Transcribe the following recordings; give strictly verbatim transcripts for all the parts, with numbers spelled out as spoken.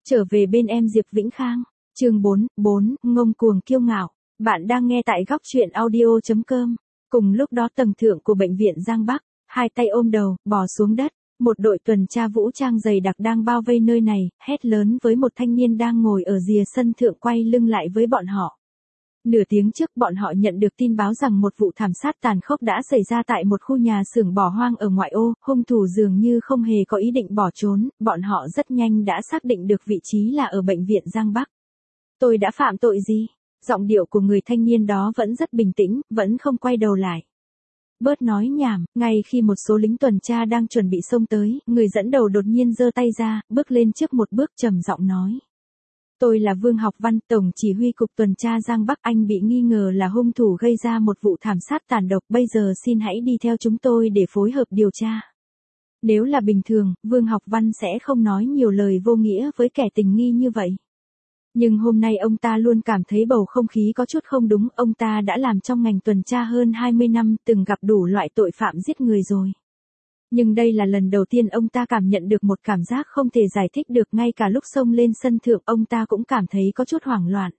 Trở về bên em Diệp Vĩnh Khang, chương bốn, bốn, ngông cuồng kiêu ngạo. Bạn đang nghe tại góc truyện audio chấm com. Cùng lúc đó tầng thượng của bệnh viện Giang Bắc, hai tay ôm đầu, bò xuống đất. Một đội tuần tra vũ trang dày đặc đang bao vây nơi này, hét lớn với một thanh niên đang ngồi ở rìa sân thượng quay lưng lại với bọn họ. Nửa tiếng trước bọn họ nhận được tin báo rằng một vụ thảm sát tàn khốc đã xảy ra tại một khu nhà xưởng bỏ hoang ở ngoại ô, hung thủ dường như không hề có ý định bỏ trốn, bọn họ rất nhanh đã xác định được vị trí là ở bệnh viện Giang Bắc. Tôi đã phạm tội gì? Giọng điệu của người thanh niên đó vẫn rất bình tĩnh, vẫn không quay đầu lại. Bớt nói nhảm, ngay khi một số lính tuần tra đang chuẩn bị xông tới, người dẫn đầu đột nhiên giơ tay ra, bước lên trước một bước trầm giọng nói. Tôi là Vương Học Văn, Tổng Chỉ huy Cục Tuần tra Giang Bắc. Anh bị nghi ngờ là hung thủ gây ra một vụ thảm sát tàn độc, bây giờ xin hãy đi theo chúng tôi để phối hợp điều tra. Nếu là bình thường, Vương Học Văn sẽ không nói nhiều lời vô nghĩa với kẻ tình nghi như vậy. Nhưng hôm nay ông ta luôn cảm thấy bầu không khí có chút không đúng, ông ta đã làm trong ngành tuần tra hơn hai mươi năm, từng gặp đủ loại tội phạm giết người rồi. Nhưng đây là lần đầu tiên ông ta cảm nhận được một cảm giác không thể giải thích được, ngay cả lúc xông lên sân thượng ông ta cũng cảm thấy có chút hoảng loạn.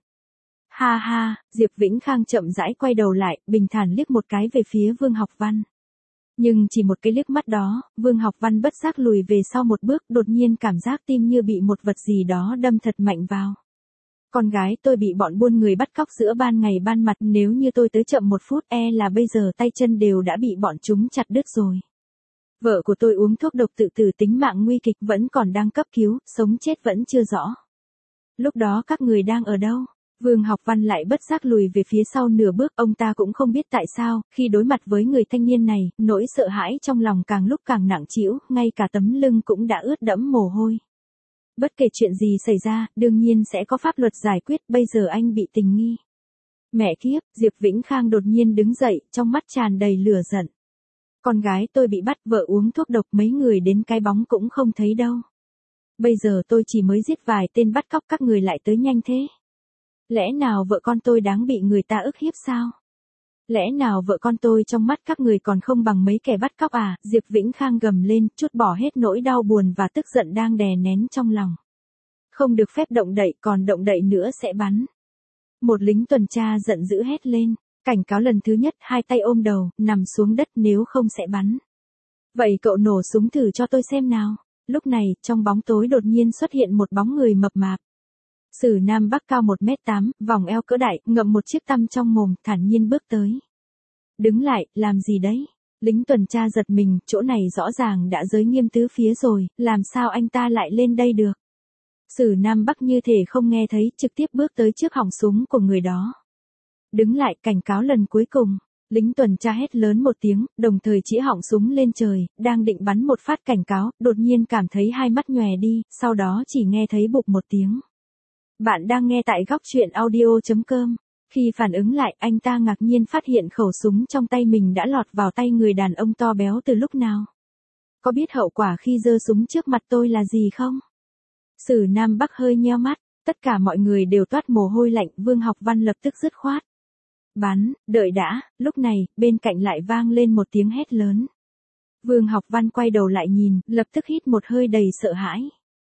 Ha ha, Diệp Vĩnh Khang chậm rãi quay đầu lại, bình thản liếc một cái về phía Vương Học Văn. Nhưng chỉ một cái liếc mắt đó, Vương Học Văn bất giác lùi về sau một bước, đột nhiên cảm giác tim như bị một vật gì đó đâm thật mạnh vào. Con gái tôi bị bọn buôn người bắt cóc giữa ban ngày ban mặt, nếu như tôi tới chậm một phút e là bây giờ tay chân đều đã bị bọn chúng chặt đứt rồi. Vợ của tôi uống thuốc độc tự tử, tính mạng nguy kịch, vẫn còn đang cấp cứu, sống chết vẫn chưa rõ. Lúc đó các người đang ở đâu? Vương Học Văn lại bất giác lùi về phía sau nửa bước, ông ta cũng không biết tại sao, khi đối mặt với người thanh niên này, nỗi sợ hãi trong lòng càng lúc càng nặng trĩu, ngay cả tấm lưng cũng đã ướt đẫm mồ hôi. Bất kể chuyện gì xảy ra, đương nhiên sẽ có pháp luật giải quyết, bây giờ anh bị tình nghi. Mẹ kiếp, Diệp Vĩnh Khang đột nhiên đứng dậy, trong mắt tràn đầy lửa giận. Con gái tôi bị bắt, vợ uống thuốc độc, mấy người đến cái bóng cũng không thấy đâu. Bây giờ tôi chỉ mới giết vài tên bắt cóc, các người lại tới nhanh thế. Lẽ nào vợ con tôi đáng bị người ta ức hiếp sao? Lẽ nào vợ con tôi trong mắt các người còn không bằng mấy kẻ bắt cóc à? Diệp Vĩnh Khang gầm lên, trút bỏ hết nỗi đau buồn và tức giận đang đè nén trong lòng. Không được phép động đậy, còn động đậy nữa sẽ bắn. Một lính tuần tra giận dữ hét lên. Cảnh cáo lần thứ nhất, hai tay ôm đầu, nằm xuống đất, nếu không sẽ bắn. Vậy cậu nổ súng thử cho tôi xem nào. Lúc này, trong bóng tối đột nhiên xuất hiện một bóng người mập mạp. Sử Nam Bắc cao một mét tám, vòng eo cỡ đại, ngậm một chiếc tăm trong mồm, thản nhiên bước tới. Đứng lại, làm gì đấy? Lính tuần tra giật mình, chỗ này rõ ràng đã giới nghiêm tứ phía rồi, làm sao anh ta lại lên đây được? Sử Nam Bắc như thể không nghe thấy, trực tiếp bước tới trước họng súng của người đó. Đứng lại, cảnh cáo lần cuối cùng. Lính tuần tra hét lớn một tiếng, đồng thời chĩa họng súng lên trời, đang định bắn một phát cảnh cáo, đột nhiên cảm thấy hai mắt nhòe đi, sau đó chỉ nghe thấy bụp một tiếng. Bạn đang nghe tại góc truyện audio chấm com. Khi phản ứng lại, anh ta ngạc nhiên phát hiện khẩu súng trong tay mình đã lọt vào tay người đàn ông to béo từ lúc nào. Có biết hậu quả khi giơ súng trước mặt tôi là gì không? Sử Nam Bắc hơi nheo mắt, tất cả mọi người đều toát mồ hôi lạnh, Vương Học Văn lập tức dứt khoát. Bắn, đợi đã, lúc này, bên cạnh lại vang lên một tiếng hét lớn. Vương Học Văn quay đầu lại nhìn, lập tức hít một hơi đầy sợ hãi.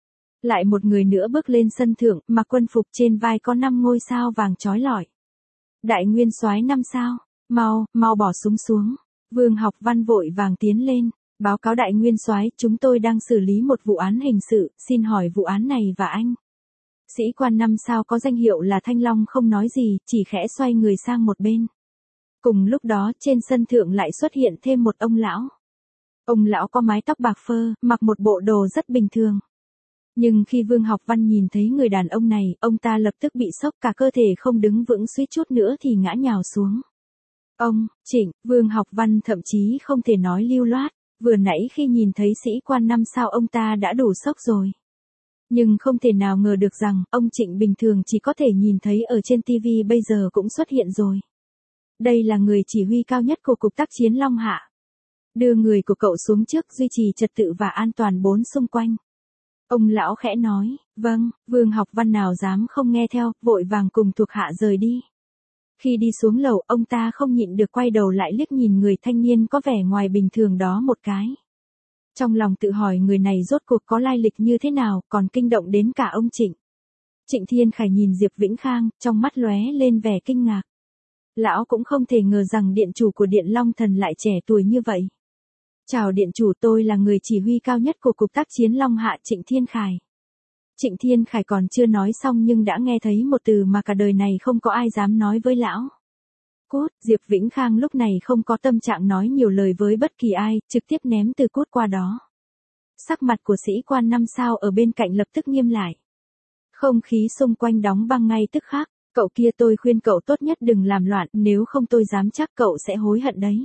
Lại một người nữa bước lên sân thượng, mặc quân phục, trên vai có năm ngôi sao vàng chói lọi. Đại nguyên soái năm sao, mau, mau bỏ súng xuống. Vương Học Văn vội vàng tiến lên, báo cáo đại nguyên soái, chúng tôi đang xử lý một vụ án hình sự, xin hỏi vụ án này và anh. Sĩ quan năm sao có danh hiệu là Thanh Long không nói gì, chỉ khẽ xoay người sang một bên. Cùng lúc đó, trên sân thượng lại xuất hiện thêm một ông lão. Ông lão có mái tóc bạc phơ, mặc một bộ đồ rất bình thường. Nhưng khi Vương Học Văn nhìn thấy người đàn ông này, ông ta lập tức bị sốc, cả cơ thể không đứng vững, suýt chút nữa thì ngã nhào xuống. Ông, Trịnh, Vương Học Văn thậm chí không thể nói lưu loát, vừa nãy khi nhìn thấy sĩ quan năm sao ông ta đã đủ sốc rồi. Nhưng không thể nào ngờ được rằng, ông Trịnh bình thường chỉ có thể nhìn thấy ở trên ti vi bây giờ cũng xuất hiện rồi. Đây là người chỉ huy cao nhất của Cục Tác chiến Long Hạ. Đưa người của cậu xuống trước, duy trì trật tự và an toàn bốn xung quanh. Ông lão khẽ nói, vâng. Vương Học Văn nào dám không nghe theo, vội vàng cùng thuộc hạ rời đi. Khi đi xuống lầu, ông ta không nhịn được quay đầu lại liếc nhìn người thanh niên có vẻ ngoài bình thường đó một cái. Trong lòng tự hỏi người này rốt cuộc có lai lịch như thế nào, còn kinh động đến cả ông Trịnh. Trịnh Thiên Khải nhìn Diệp Vĩnh Khang, trong mắt lóe lên vẻ kinh ngạc. Lão cũng không thể ngờ rằng điện chủ của Điện Long Thần lại trẻ tuổi như vậy. Chào điện chủ, tôi là người chỉ huy cao nhất của Cục Tác chiến Long Hạ, Trịnh Thiên Khải. Trịnh Thiên Khải còn chưa nói xong nhưng đã nghe thấy một từ mà cả đời này không có ai dám nói với lão. Cút. Diệp Vĩnh Khang lúc này không có tâm trạng nói nhiều lời với bất kỳ ai, trực tiếp ném từ cút qua đó. Sắc mặt của sĩ quan năm sao ở bên cạnh lập tức nghiêm lại. Không khí xung quanh đóng băng ngay tức khắc. Cậu kia, tôi khuyên cậu tốt nhất đừng làm loạn, nếu không tôi dám chắc cậu sẽ hối hận đấy.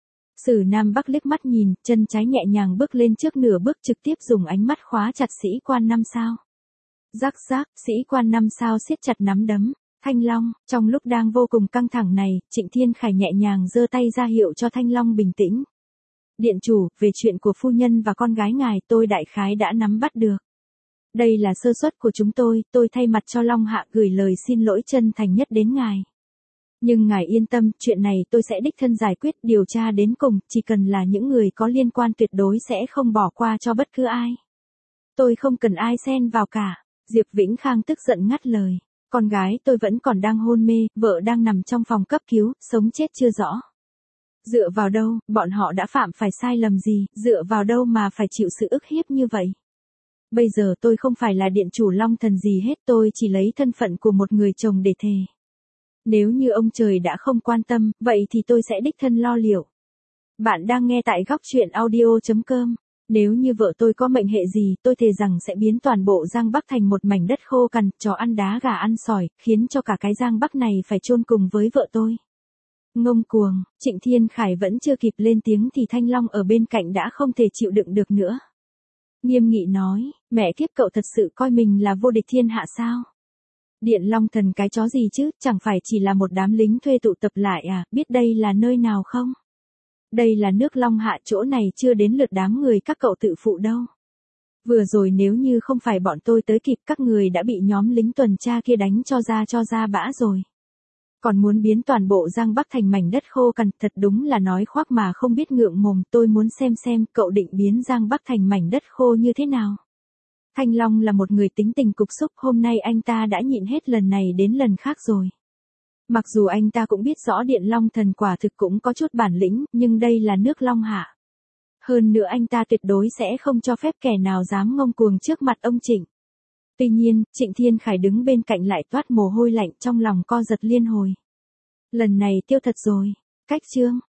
Sử Nam Bắc liếc mắt nhìn, chân trái nhẹ nhàng bước lên trước nửa bước, trực tiếp dùng ánh mắt khóa chặt sĩ quan năm sao. Rắc rắc, sĩ quan năm sao siết chặt nắm đấm. Thanh Long, trong lúc đang vô cùng căng thẳng này, Trịnh Thiên Khải nhẹ nhàng giơ tay ra hiệu cho Thanh Long bình tĩnh. Điện chủ, về chuyện của phu nhân và con gái ngài tôi đại khái đã nắm bắt được. Đây là sơ suất của chúng tôi, tôi thay mặt cho Long Hạ gửi lời xin lỗi chân thành nhất đến ngài. Nhưng ngài yên tâm, chuyện này tôi sẽ đích thân giải quyết, điều tra đến cùng, chỉ cần là những người có liên quan tuyệt đối sẽ không bỏ qua cho bất cứ ai. Tôi không cần ai xen vào cả. Diệp Vĩnh Khang tức giận ngắt lời. Con gái tôi vẫn còn đang hôn mê, vợ đang nằm trong phòng cấp cứu, sống chết chưa rõ. Dựa vào đâu, bọn họ đã phạm phải sai lầm gì, dựa vào đâu mà phải chịu sự ức hiếp như vậy. Bây giờ tôi không phải là điện chủ Long Thần gì hết, tôi chỉ lấy thân phận của một người chồng để thề. Nếu như ông trời đã không quan tâm, vậy thì tôi sẽ đích thân lo liệu. Bạn đang nghe tại góc truyện audio chấm com. Nếu như vợ tôi có mệnh hệ gì, tôi thề rằng sẽ biến toàn bộ Giang Bắc thành một mảnh đất khô cằn, chó ăn đá gà ăn sỏi, khiến cho cả cái Giang Bắc này phải chôn cùng với vợ tôi. Ngông cuồng. Trịnh Thiên Khải vẫn chưa kịp lên tiếng thì Thanh Long ở bên cạnh đã không thể chịu đựng được nữa. Nghiêm nghị nói, mẹ kiếp, cậu thật sự coi mình là vô địch thiên hạ sao? Điện Long Thần cái chó gì chứ, chẳng phải chỉ là một đám lính thuê tụ tập lại à, biết đây là nơi nào không? Đây là nước Long Hạ, chỗ này chưa đến lượt đám người các cậu tự phụ đâu. Vừa rồi nếu như không phải bọn tôi tới kịp, các người đã bị nhóm lính tuần tra kia đánh cho ra cho ra bã rồi. Còn muốn biến toàn bộ Giang Bắc thành mảnh đất khô cằn, thật đúng là nói khoác mà không biết ngượng mồm, tôi muốn xem xem cậu định biến Giang Bắc thành mảnh đất khô như thế nào. Thanh Long là một người tính tình cục xúc, hôm nay anh ta đã nhịn hết lần này đến lần khác rồi. Mặc dù anh ta cũng biết rõ Điện Long Thần quả thực cũng có chút bản lĩnh, nhưng đây là nước Long Hạ. Hơn nữa anh ta tuyệt đối sẽ không cho phép kẻ nào dám ngông cuồng trước mặt ông Trịnh. Tuy nhiên, Trịnh Thiên Khải đứng bên cạnh lại toát mồ hôi lạnh, trong lòng co giật liên hồi. Lần này tiêu thật rồi. Cách chương.